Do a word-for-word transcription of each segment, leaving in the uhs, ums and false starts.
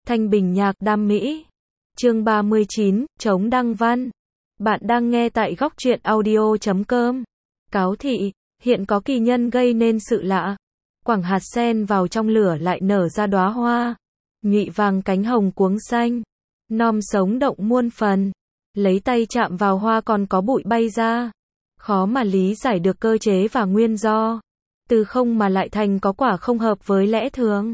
Thanh Bình Nhạc Đam Mỹ. Chương ba mươi chín, chống đăng văn. Bạn đang nghe tại góc truyện audio chấm com. Cáo thị, hiện có kỳ nhân gây nên sự lạ. Quẳng hạt sen vào trong lửa lại nở ra đóa hoa. Nhụy vàng cánh hồng cuống xanh. Non sống động muôn phần. Lấy tay chạm vào hoa còn có bụi bay ra. Khó mà lý giải được cơ chế và nguyên do. Từ không mà lại thành có quả không hợp với lẽ thường.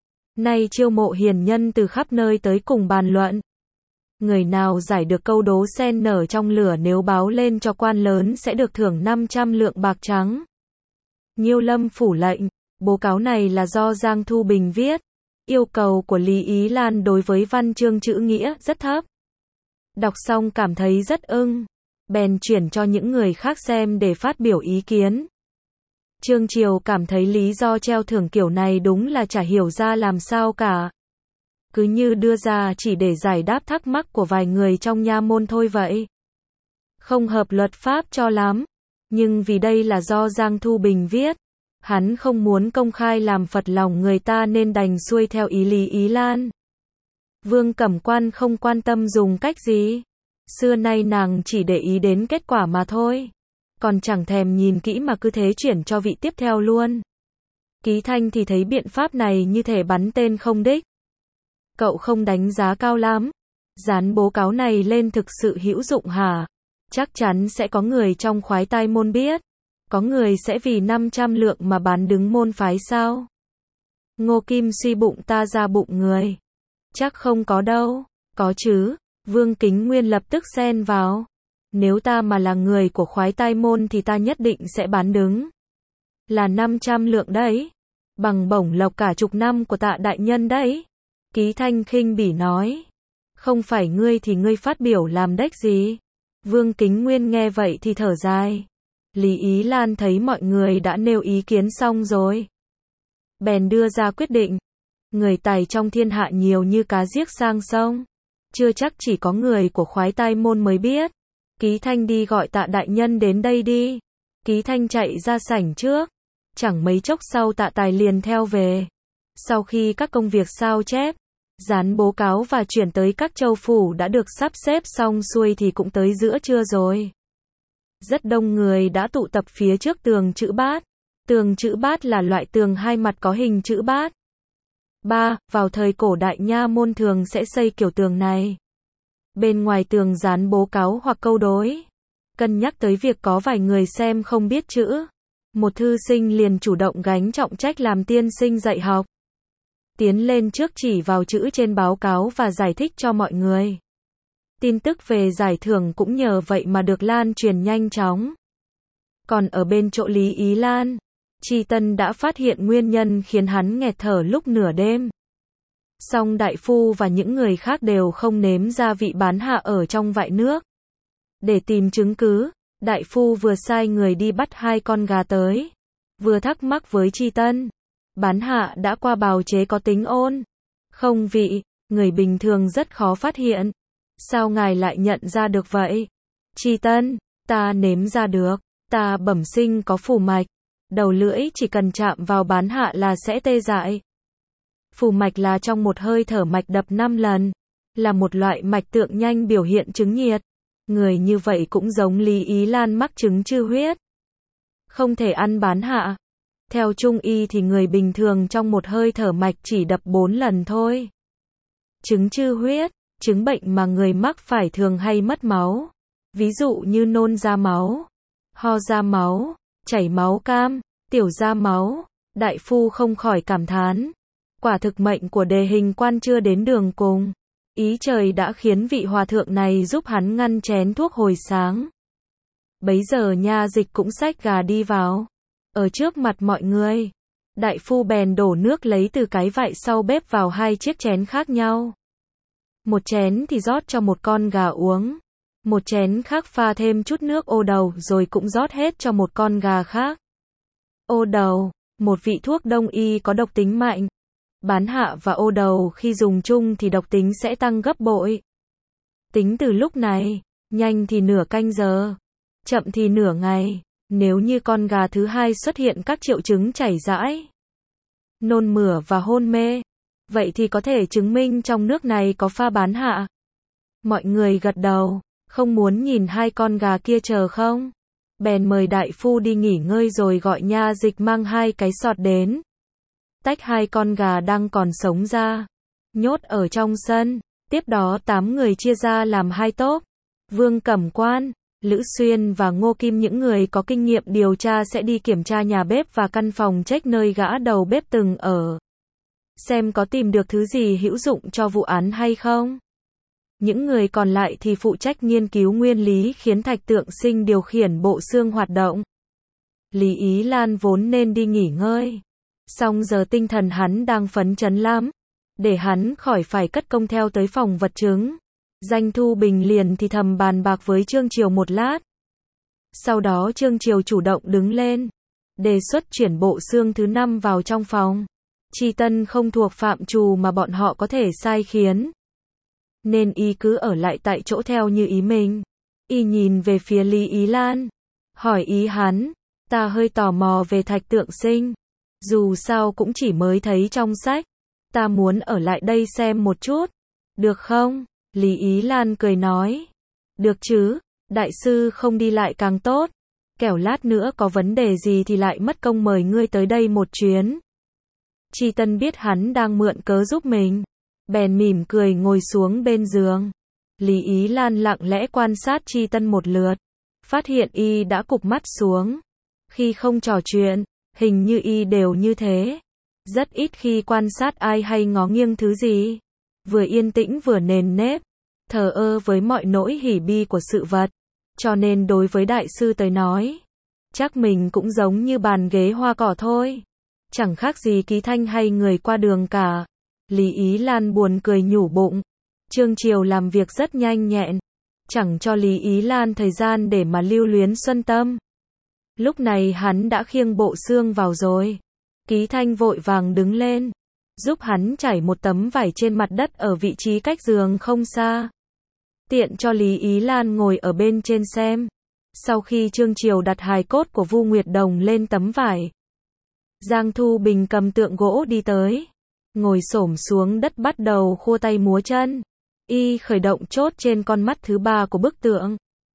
Nay chiêu mộ hiền nhân từ khắp nơi tới cùng bàn luận. Người nào giải được câu đố sen nở trong lửa nếu báo lên cho quan lớn sẽ được thưởng năm trăm lượng bạc trắng. Nhiêu Lâm phủ lệnh, báo cáo này là do Giang Thu Bình viết. Yêu cầu của Lý Ý Lan đối với văn chương chữ nghĩa rất thấp. Đọc xong cảm thấy rất ưng. Bèn chuyển cho những người khác xem để phát biểu ý kiến. Trương Triều cảm thấy lý do treo thưởng kiểu này đúng là chả hiểu ra làm sao cả. Cứ như đưa ra chỉ để giải đáp thắc mắc của vài người trong nha môn thôi vậy. Không hợp luật pháp cho lắm. Nhưng vì đây là do Giang Thu Bình viết. Hắn không muốn công khai làm phật lòng người ta nên đành xuôi theo ý Lý Ý Lan. Vương Cẩm Quan không quan tâm dùng cách gì. Xưa nay nàng chỉ để ý đến kết quả mà thôi. Còn chẳng thèm nhìn kỹ mà cứ thế chuyển cho vị tiếp theo luôn. Ký Thanh thì thấy biện pháp này như thể bắn tên không đích. Cậu không đánh giá cao lắm. Dán báo cáo này lên thực sự hữu dụng hả? Chắc chắn sẽ có người trong khoái tai môn biết. Có người sẽ vì năm trăm lượng mà bán đứng môn phái sao? Ngô Kim suy bụng ta ra bụng người. Chắc không có đâu. Có chứ. Vương Kính Nguyên lập tức xen vào. Nếu ta mà là người của khoái tai môn thì ta nhất định sẽ bán đứng. Là năm trăm lượng đấy. Bằng bổng lộc cả chục năm của Tạ đại nhân đấy. Ký Thanh khinh bỉ nói. Không phải ngươi thì ngươi phát biểu làm đếch gì. Vương Kính Nguyên nghe vậy thì thở dài. Lý Ý Lan thấy mọi người đã nêu ý kiến xong rồi. Bèn đưa ra quyết định. Người tài trong thiên hạ nhiều như cá giếc sang sông. Chưa chắc chỉ có người của khoái tai môn mới biết. Ký Thanh đi gọi Tạ đại nhân đến đây đi. Ký Thanh chạy ra sảnh trước. Chẳng mấy chốc sau Tạ Tài liền theo về. Sau khi các công việc sao chép, dán báo cáo và chuyển tới các châu phủ đã được sắp xếp xong xuôi thì cũng tới giữa trưa rồi. Rất đông người đã tụ tập phía trước tường chữ bát. Tường chữ bát là loại tường hai mặt có hình chữ bát. ba. Vào thời cổ đại nha môn thường sẽ xây kiểu tường này. Bên ngoài tường dán báo cáo hoặc câu đối. Cân nhắc tới việc có vài người xem không biết chữ. Một thư sinh liền chủ động gánh trọng trách làm tiên sinh dạy học. Tiến lên trước chỉ vào chữ trên báo cáo và giải thích cho mọi người. Tin tức về giải thưởng cũng nhờ vậy mà được lan truyền nhanh chóng. Còn ở bên chỗ Lý Ý Lan, Tri Tân đã phát hiện nguyên nhân khiến hắn nghẹt thở lúc nửa đêm. Song đại phu và những người khác đều không nếm ra vị bán hạ ở trong vại nước. Để tìm chứng cứ, đại phu vừa sai người đi bắt hai con gà tới. Vừa thắc mắc với Tri Tân. Bán hạ đã qua bào chế có tính ôn. Không vị, người bình thường rất khó phát hiện. Sao ngài lại nhận ra được vậy? Tri Tân, ta nếm ra được. Ta bẩm sinh có phù mạch. Đầu lưỡi chỉ cần chạm vào bán hạ là sẽ tê dại. Phù mạch là trong một hơi thở mạch đập năm lần. Là một loại mạch tượng nhanh biểu hiện chứng nhiệt. Người như vậy cũng giống Lý Ý Lan mắc chứng chư huyết. Không thể ăn bán hạ. Theo Trung y thì người bình thường trong một hơi thở mạch chỉ đập bốn lần thôi. Chứng chư huyết, chứng bệnh mà người mắc phải thường hay mất máu. Ví dụ như nôn ra máu, ho ra máu, chảy máu cam, tiểu ra máu. Đại phu không khỏi cảm thán. Quả thực mệnh của đề hình quan chưa đến đường cùng. Ý trời đã khiến vị hòa thượng này giúp hắn ngăn chén thuốc hồi sáng. Bấy giờ nha dịch cũng xách gà đi vào. Ở trước mặt mọi người, đại phu bèn đổ nước lấy từ cái vại sau bếp vào hai chiếc chén khác nhau. Một chén thì rót cho một con gà uống. Một chén khác pha thêm chút nước ô đầu rồi cũng rót hết cho một con gà khác. Ô đầu, một vị thuốc đông y có độc tính mạnh. Bán hạ và ô đầu khi dùng chung thì độc tính sẽ tăng gấp bội. Tính từ lúc này, nhanh thì nửa canh giờ, chậm thì nửa ngày. Nếu như con gà thứ hai xuất hiện các triệu chứng chảy rãi, nôn mửa và hôn mê, Vậy thì có thể chứng minh trong nước này có pha bán hạ. Mọi người gật đầu, không muốn nhìn hai con gà kia chờ không? Bèn mời đại phu đi nghỉ ngơi rồi gọi nha dịch mang hai cái sọt đến. Tách hai con gà đang còn sống ra, nhốt ở trong sân. Tiếp đó tám người chia ra làm hai tốp. Vương Cẩm Quan, Lữ Xuyên và Ngô Kim, những người có kinh nghiệm điều tra, sẽ đi kiểm tra nhà bếp và căn phòng trách nơi gã đầu bếp từng ở, xem có tìm được thứ gì hữu dụng cho vụ án hay không. Những người còn lại thì phụ trách nghiên cứu nguyên lý khiến Thạch Tượng Sinh điều khiển bộ xương hoạt động. Lý Ý Lan vốn nên đi nghỉ ngơi, song giờ tinh thần hắn đang phấn chấn lắm. Để hắn khỏi phải cất công theo tới phòng vật chứng, Doanh Thu Bình liền thì thầm bàn bạc với Trương Triều một lát. Sau đó Trương Triều chủ động đứng lên, đề xuất chuyển bộ xương thứ năm vào trong phòng. Chi Tân không thuộc phạm trù mà bọn họ có thể sai khiến, nên y cứ ở lại tại chỗ theo như ý mình. Y nhìn về phía Lý Ý Lan, hỏi ý hắn, ta hơi tò mò về Thạch Tượng Sinh, dù sao cũng chỉ mới thấy trong sách, ta muốn ở lại đây xem một chút, được không? Lý Ý Lan cười nói, được chứ, đại sư không đi lại càng tốt, kẻo lát nữa có vấn đề gì thì lại mất công mời ngươi tới đây một chuyến. Chi Tân biết hắn đang mượn cớ giúp mình, bèn mỉm cười ngồi xuống bên giường. Lý Ý Lan lặng lẽ quan sát Chi Tân một lượt, phát hiện y đã cụp mắt xuống. Khi không trò chuyện, hình như y đều như thế, rất ít khi quan sát ai hay ngó nghiêng thứ gì. Vừa yên tĩnh vừa nền nếp, thờ ơ với mọi nỗi hỉ bi của sự vật. Cho nên đối với đại sư tới nói, chắc mình cũng giống như bàn ghế hoa cỏ thôi, chẳng khác gì ký thanh hay người qua đường cả. Lý Ý Lan buồn cười nhủ bụng. Trương Triều làm việc rất nhanh nhẹn, chẳng cho Lý Ý Lan thời gian để mà lưu luyến xuân tâm. Lúc này hắn đã khiêng bộ xương vào rồi. Ký thanh vội vàng đứng lên, giúp hắn trải một tấm vải trên mặt đất ở vị trí cách giường không xa, tiện cho Lý Ý Lan ngồi ở bên trên xem. Sau khi Trương Triều đặt hài cốt của Vu Nguyệt Đồng lên tấm vải, Giang Thu Bình cầm tượng gỗ đi tới, ngồi xổm xuống đất bắt đầu khua tay múa chân. Y khởi động chốt trên con mắt thứ ba của bức tượng,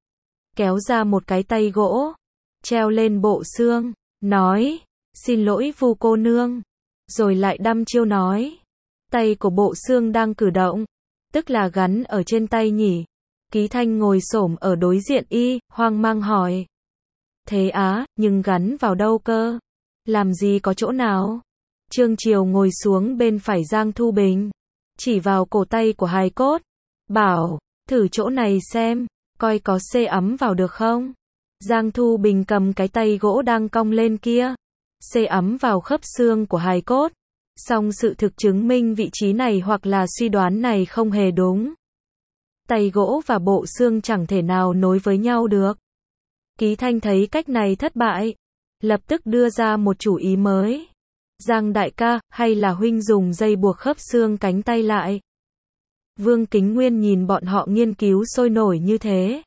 kéo ra một cái tay gỗ, treo lên bộ xương, nói, xin lỗi Vu cô nương, rồi lại đăm chiêu nói, tay của bộ xương đang cử động, tức là gắn ở trên tay nhỉ. Ký thanh ngồi xổm ở đối diện y, hoang mang hỏi, thế á, nhưng gắn vào đâu cơ? Làm gì có chỗ nào? Trương Triều ngồi xuống bên phải Giang Thu Bình, chỉ vào cổ tay của hài cốt, bảo, thử chỗ này xem, coi có xê ấm vào được không? Giang Thu Bình cầm cái tay gỗ đang cong lên kia, xê ấm vào khớp xương của hài cốt. Song sự thực chứng minh vị trí này hoặc là suy đoán này không hề đúng. Tay gỗ và bộ xương chẳng thể nào nối với nhau được. Ký thanh thấy cách này thất bại, lập tức đưa ra một chủ ý mới. Giang đại ca, hay là huynh dùng dây buộc khớp xương cánh tay lại? Vương Kính Nguyên nhìn bọn họ nghiên cứu sôi nổi như thế,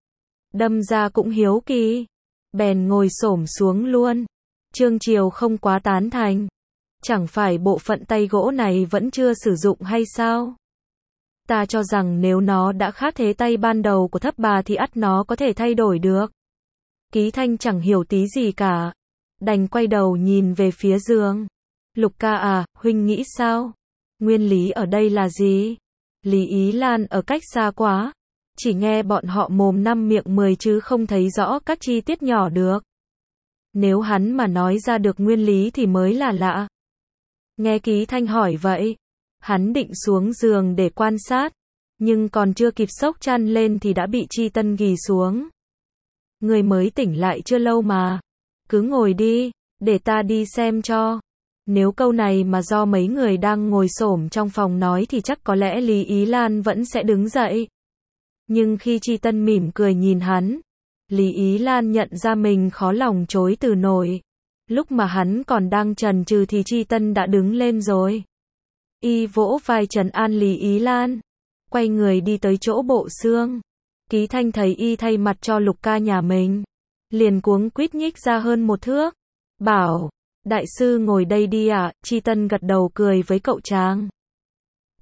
đâm ra cũng hiếu kỳ, bèn ngồi xổm xuống luôn. Trương Triều không quá tán thành, chẳng phải bộ phận tay gỗ này vẫn chưa sử dụng hay sao? Ta cho rằng nếu nó đã khác thế tay ban đầu của thấp bà thì ắt nó có thể thay đổi được. Ký thanh chẳng hiểu tí gì cả, đành quay đầu nhìn về phía giường. Lục ca à, huynh nghĩ sao? Nguyên lý ở đây là gì? Lý Ý Lan ở cách xa quá, chỉ nghe bọn họ mồm năm miệng mười chứ không thấy rõ các chi tiết nhỏ được. Nếu hắn mà nói ra được nguyên lý thì mới là lạ. Nghe Ký thanh hỏi vậy, hắn định xuống giường để quan sát, nhưng còn chưa kịp xốc chăn lên thì đã bị Chi Tân ghì xuống. Người mới tỉnh lại chưa lâu mà, cứ ngồi đi, để ta đi xem cho. Nếu câu này mà do mấy người đang ngồi xổm trong phòng nói thì chắc có lẽ Lý Ý Lan vẫn sẽ đứng dậy. Nhưng khi Chi Tân mỉm cười nhìn hắn, Lý Ý Lan nhận ra mình khó lòng chối từ nổi. Lúc mà hắn còn đang chần chừ thì Chi Tân đã đứng lên rồi. Y vỗ vai trấn an Lý Ý Lan, quay người đi tới chỗ bộ xương. Ký thanh thấy y thay mặt cho Lục ca nhà mình, liền cuống quýt nhích ra hơn một thước, bảo, đại sư ngồi đây đi ạ. À? Chi Tân gật đầu cười với cậu chàng.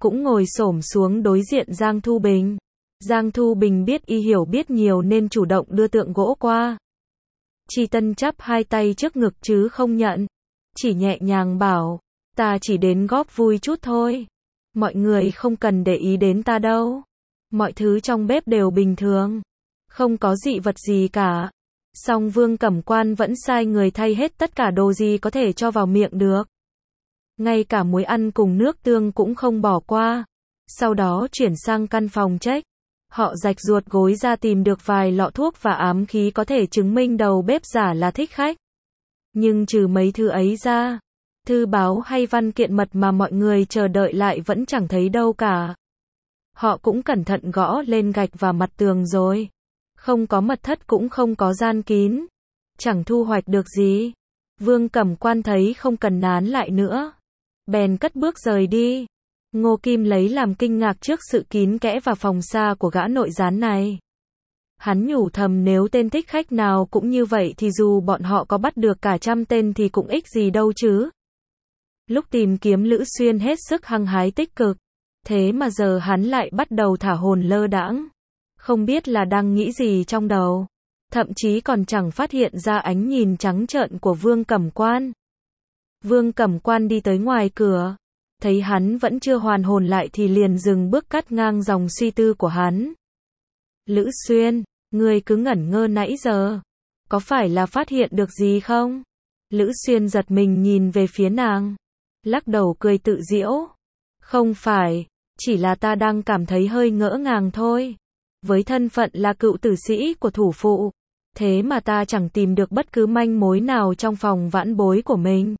cũng ngồi xổm xuống đối diện Giang Thu Bình. Giang Thu Bình biết y hiểu biết nhiều nên chủ động đưa tượng gỗ qua. Chi Tân chắp hai tay trước ngực chứ không nhận. Chỉ nhẹ nhàng bảo, ta chỉ đến góp vui chút thôi. Mọi người không cần để ý đến ta đâu. Mọi thứ trong bếp đều bình thường. Không có dị vật gì cả. Song Vương Cẩm Quan vẫn sai người thay hết tất cả đồ gì có thể cho vào miệng được. Ngay cả muối ăn cùng nước tương cũng không bỏ qua. Sau đó chuyển sang căn phòng trách. Họ rạch ruột gối ra tìm được vài lọ thuốc và ám khí có thể chứng minh đầu bếp giả là thích khách. Nhưng trừ mấy thứ ấy ra, thư báo hay văn kiện mật mà mọi người chờ đợi lại vẫn chẳng thấy đâu cả. Họ cũng cẩn thận gõ lên gạch và mặt tường rồi. Không có mật thất cũng không có gian kín. Chẳng thu hoạch được gì. Vương Cẩm Quan thấy không cần nán lại nữa. Bèn cất bước rời đi. Ngô Kim lấy làm kinh ngạc trước sự kín kẽ và phòng xa của gã nội gián này. Hắn nhủ thầm nếu tên thích khách nào cũng như vậy thì dù bọn họ có bắt được cả trăm tên thì cũng ích gì đâu chứ. Lúc tìm kiếm Lữ Xuyên hết sức hăng hái tích cực. Thế mà giờ hắn lại bắt đầu thả hồn lơ đãng. Không biết là đang nghĩ gì trong đầu. Thậm chí còn chẳng phát hiện ra ánh nhìn trắng trợn của Vương Cẩm Quan. Vương Cẩm Quan đi tới ngoài cửa. Thấy hắn vẫn chưa hoàn hồn lại thì liền dừng bước cắt ngang dòng suy tư của hắn. Lữ Xuyên, ngươi cứ ngẩn ngơ nãy giờ. Có phải là phát hiện được gì không? Lữ Xuyên giật mình nhìn về phía nàng. Lắc đầu cười tự giễu. Không phải, chỉ là ta đang cảm thấy hơi ngỡ ngàng thôi. Với thân phận là cựu tử sĩ của thủ phụ. Thế mà ta chẳng tìm được bất cứ manh mối nào trong phòng vãn bối của mình.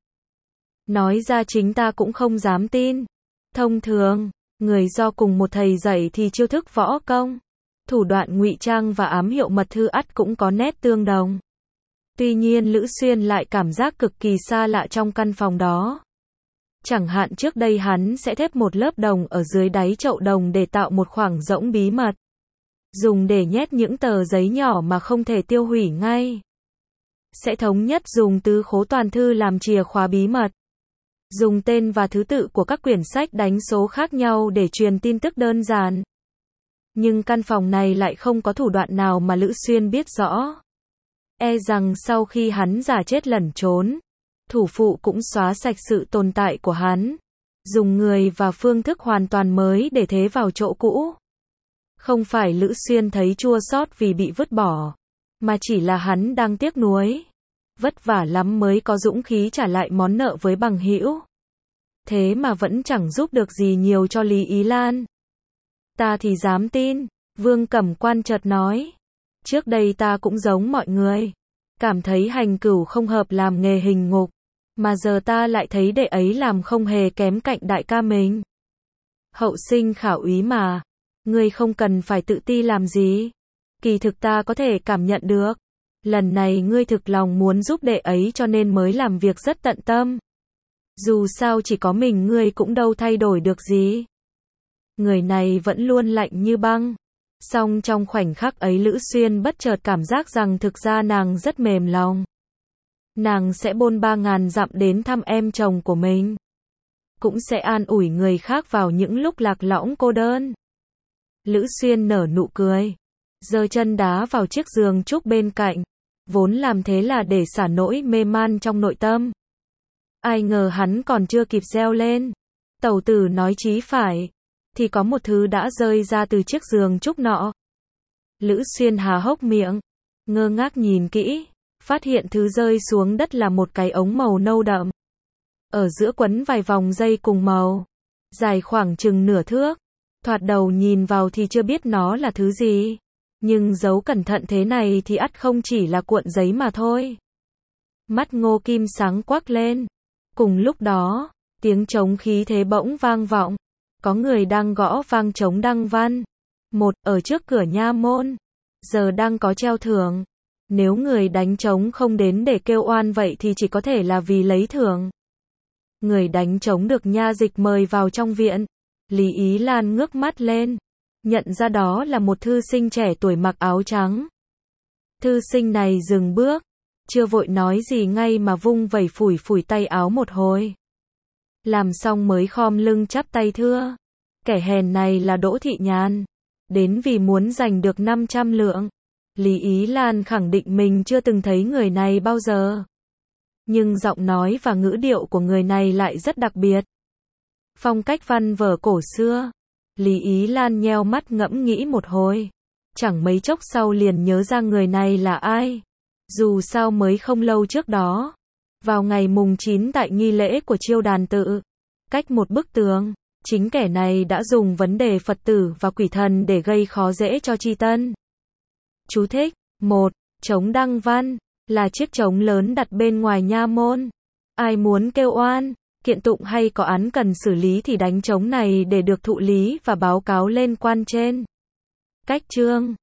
Nói ra chính ta cũng không dám tin. Thông thường, người do cùng một thầy dạy thì chiêu thức võ công, thủ đoạn ngụy trang và ám hiệu mật thư ắt cũng có nét tương đồng. Tuy nhiên Lữ Xuyên lại cảm giác cực kỳ xa lạ trong căn phòng đó. Chẳng hạn trước đây hắn sẽ thép một lớp đồng ở dưới đáy chậu đồng để tạo một khoảng rỗng bí mật. Dùng để nhét những tờ giấy nhỏ mà không thể tiêu hủy ngay. Sẽ thống nhất dùng tứ khố toàn thư làm chìa khóa bí mật. Dùng tên và thứ tự của các quyển sách đánh số khác nhau để truyền tin tức đơn giản. Nhưng căn phòng này lại không có thủ đoạn nào mà Lữ Xuyên biết rõ. E rằng sau khi hắn giả chết lẩn trốn, thủ phụ cũng xóa sạch sự tồn tại của hắn. Dùng người và phương thức hoàn toàn mới để thế vào chỗ cũ. Không phải Lữ Xuyên thấy chua xót vì bị vứt bỏ, mà chỉ là hắn đang tiếc nuối. Vất vả lắm mới có dũng khí trả lại món nợ với bằng hữu. Thế mà vẫn chẳng giúp được gì nhiều cho Lý Ý Lan. Ta thì dám tin, Vương Cẩm Quan chợt nói. Trước đây ta cũng giống mọi người. Cảm thấy hành cửu không hợp làm nghề hình ngục. Mà giờ ta lại thấy đệ ấy làm không hề kém cạnh đại ca mình. Hậu sinh khảo úy mà. Ngươi không cần phải tự ti làm gì. Kỳ thực ta có thể cảm nhận được. Lần này ngươi thực lòng muốn giúp đệ ấy cho nên mới làm việc rất tận tâm. Dù sao chỉ có mình ngươi cũng đâu thay đổi được gì. Người này vẫn luôn lạnh như băng. Song trong khoảnh khắc ấy Lữ Xuyên bất chợt cảm giác rằng thực ra nàng rất mềm lòng. Nàng sẽ bôn ba ngàn dặm đến thăm em chồng của mình. Cũng sẽ an ủi người khác vào những lúc lạc lõng cô đơn. Lữ Xuyên nở nụ cười. Giơ chân đá vào chiếc giường trúc bên cạnh. Vốn làm thế là để xả nỗi mê man trong nội tâm. Ai ngờ hắn còn chưa kịp reo lên. Tẩu tử nói chí phải. Thì có một thứ đã rơi ra từ chiếc giường trúc nọ. Lữ Xuyên há hốc miệng. Ngơ ngác nhìn kỹ. Phát hiện thứ rơi xuống đất là một cái ống màu nâu đậm. Ở giữa quấn vài vòng dây cùng màu. Dài khoảng chừng nửa thước. Thoạt đầu nhìn vào thì chưa biết nó là thứ gì. Nhưng giấu cẩn thận thế này thì ắt không chỉ là cuộn giấy mà thôi. Mắt Ngô Kim sáng quắc lên. Cùng lúc đó, tiếng trống khí thế bỗng vang vọng. Có người đang gõ vang trống đăng văn. Một, ở trước cửa nha môn. Giờ đang có treo thưởng. Nếu người đánh trống không đến để kêu oan vậy thì chỉ có thể là vì lấy thưởng. Người đánh trống được nha dịch mời vào trong viện. Lý Ý Lan ngước mắt lên. Nhận ra đó là một thư sinh trẻ tuổi mặc áo trắng. Thư sinh này dừng bước. Chưa vội nói gì ngay mà vung vẩy phủi phủi tay áo một hồi. Làm xong mới khom lưng chắp tay thưa. Kẻ hèn này là Đỗ Thị Nhàn. Đến vì muốn giành được năm trăm lượng. Lý Ý Lan khẳng định mình chưa từng thấy người này bao giờ. Nhưng giọng nói và ngữ điệu của người này lại rất đặc biệt. Phong cách văn vở cổ xưa. Lý Ý Lan nheo mắt ngẫm nghĩ một hồi. Chẳng mấy chốc sau liền nhớ ra người này là ai. Dù sao mới không lâu trước đó. Vào ngày mùng chín tại nghi lễ của Chiêu Đàn Tự. Cách một bức tường. Chính kẻ này đã dùng vấn đề Phật tử và quỷ thần để gây khó dễ cho Tri Tân. Chú thích. một. Trống đăng văn. Là chiếc trống lớn đặt bên ngoài nha môn. Ai muốn kêu oan, kiện tụng hay có án cần xử lý thì đánh trống này để được thụ lý và báo cáo lên quan trên. Cách chương.